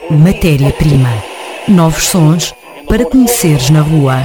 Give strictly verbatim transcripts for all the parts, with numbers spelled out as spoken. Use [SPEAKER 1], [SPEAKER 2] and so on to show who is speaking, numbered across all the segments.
[SPEAKER 1] Matéria-prima. Novos sons para conheceres na rua.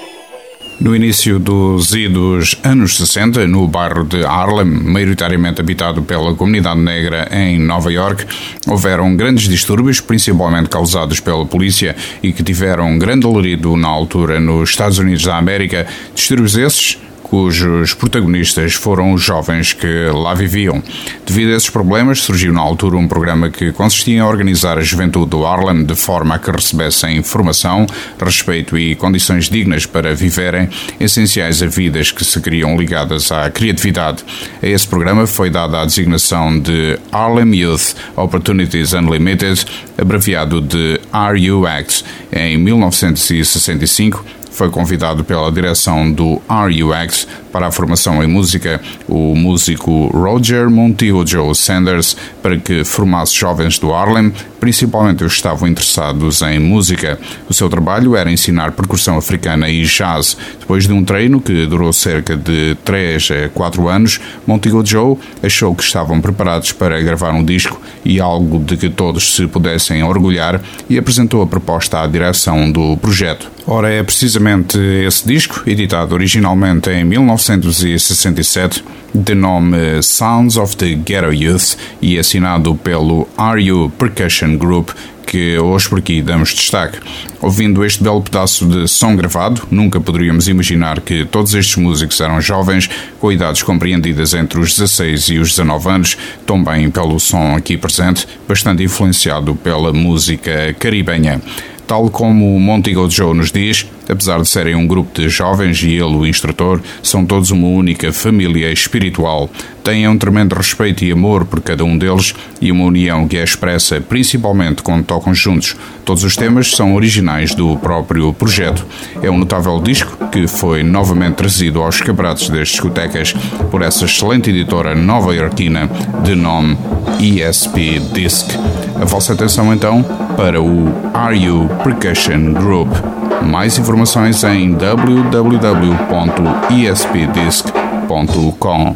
[SPEAKER 2] No início dos idos anos sessenta, no bairro de Harlem, maioritariamente habitado pela comunidade negra em Nova York, houveram grandes distúrbios, principalmente causados pela polícia e que tiveram grande alarido na altura nos Estados Unidos da América. Distúrbios esses cujos protagonistas foram os jovens que lá viviam. Devido a esses problemas, surgiu na altura um programa que consistia em organizar a juventude do Harlem de forma a que recebessem informação, respeito e condições dignas para viverem, essenciais a vidas que se criam ligadas à criatividade. A esse programa foi dada a designação de Harlem Youth Opportunities Unlimited, abreviado de R U X. Em mil novecentos e sessenta e cinco, foi convidado pela direção do R U X para a formação em música o músico Roger Montijo Joe Sanders para que formasse jovens do Harlem, principalmente os que estavam interessados em música. O seu trabalho era ensinar percussão africana e jazz. Depois de um treino que durou cerca de três a quatro anos, Montijo Joe achou que estavam preparados para gravar um disco e algo de que todos se pudessem orgulhar e apresentou a proposta à direção do projeto. Ora, é precisamente esse disco, editado originalmente em mil novecentos e sessenta e sete, de nome Sounds of the Ghetto Youth e assinado pelo R U Percussion Group, que hoje por aqui damos destaque. Ouvindo este belo pedaço de som gravado, nunca poderíamos imaginar que todos estes músicos eram jovens, com idades compreendidas entre os dezasseis e os dezanove anos, também pelo som aqui presente, bastante influenciado pela música caribenha. Tal como Montijo Joe nos diz, apesar de serem um grupo de jovens e ele o instrutor, são todos uma única família espiritual. Têm um tremendo respeito e amor por cada um deles e uma união que é expressa principalmente quando tocam juntos. Todos os temas são originais do próprio projeto. É um notável disco que foi novamente trazido aos escaparates das discotecas por essa excelente editora nova-iorquina de nome E S P Disc. A vossa atenção então para o R U Percussion Group. Mais informações em w w w ponto e s p disc ponto com.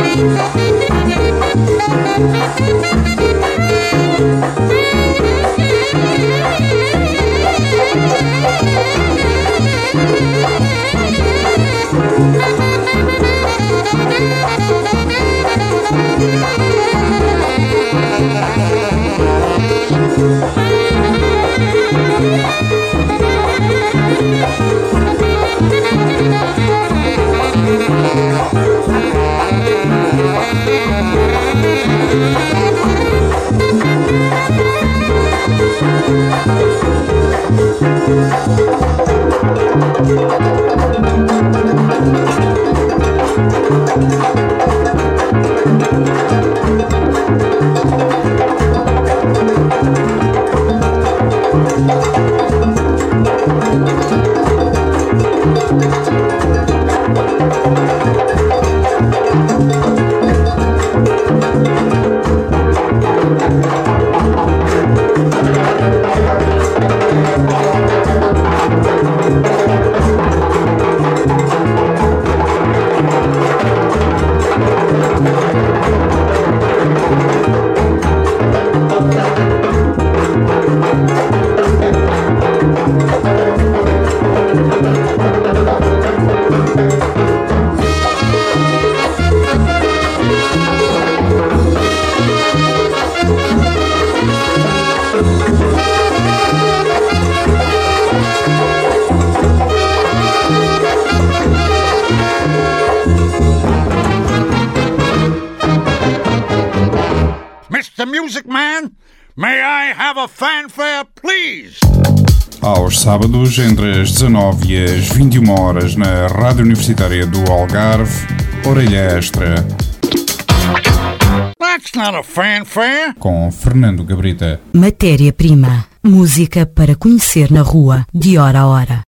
[SPEAKER 3] Thank you. the music man? May I have a fanfare, please?
[SPEAKER 2] Aos sábados, entre as dezanove e as vinte e uma horas, na Rádio Universitária do Algarve, Orelha Extra.
[SPEAKER 3] That's not a fanfare.
[SPEAKER 2] Com Fernando Gabrita.
[SPEAKER 1] Matéria-prima. Música para conhecer na rua, de hora a hora.